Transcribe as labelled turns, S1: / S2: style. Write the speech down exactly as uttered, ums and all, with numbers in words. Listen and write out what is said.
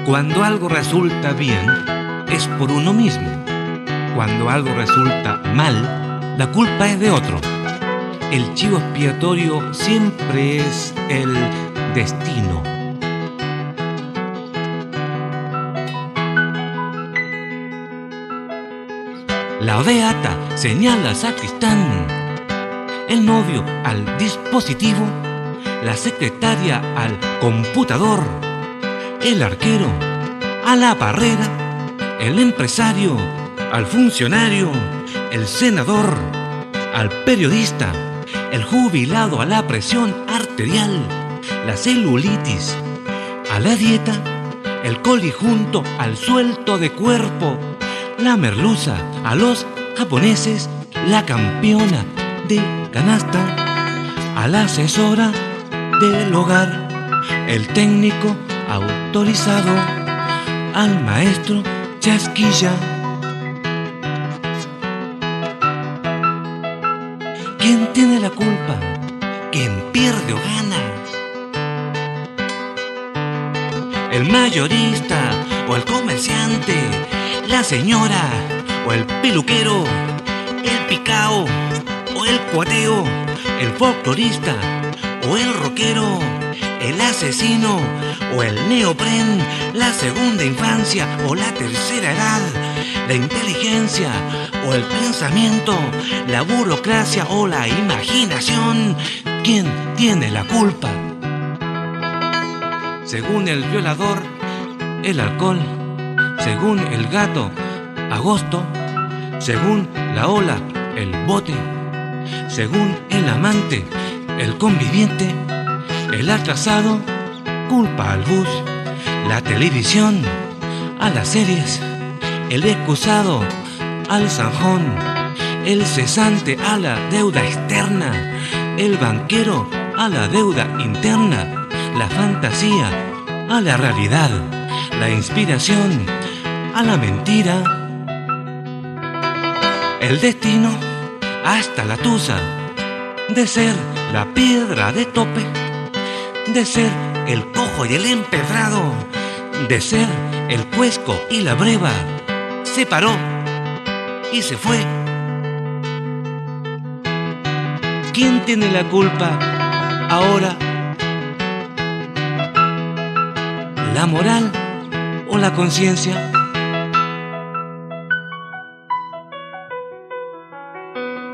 S1: Cuando algo resulta bien, es por uno mismo. Cuando algo resulta mal, la culpa es de otro. El chivo expiatorio siempre es el destino. La beata señala al sacristán, el novio al dispositivo, la secretaria al computador, el arquero a la barrera, el empresario al funcionario, el senador al periodista, el jubilado a la presión arterial, la celulitis a la dieta, el colijunto al suelto de cuerpo, la merluza a los japoneses, la campeona de canasta a la asesora del hogar, el técnico autorizado al maestro chasquilla. ¿Quién tiene la culpa? ¿Quién pierde o gana? ¿El mayorista o el comerciante? ¿La señora o el peluquero? ¿El picao o el cuateo? ¿El folclorista o el rockero? ¿El asesino o el neopren? ¿La segunda infancia o la tercera edad? ¿La inteligencia o el pensamiento? ¿La burocracia o la imaginación? ¿Quién tiene la culpa? Según el violador, el alcohol. Según el gato, agosto. Según la ola, el bote. Según el amante, el conviviente. El atrasado culpa al bus, la televisión a las series, el excusado al zanjón, el cesante a la deuda externa, el banquero a la deuda interna, la fantasía a la realidad, la inspiración a la mentira, el destino hasta la tusa de ser la piedra de tope, de ser el cojo y el empedrado, de ser el cuesco y la breva. Se paró y se fue. ¿Quién tiene la culpa ahora? ¿La moral o la conciencia?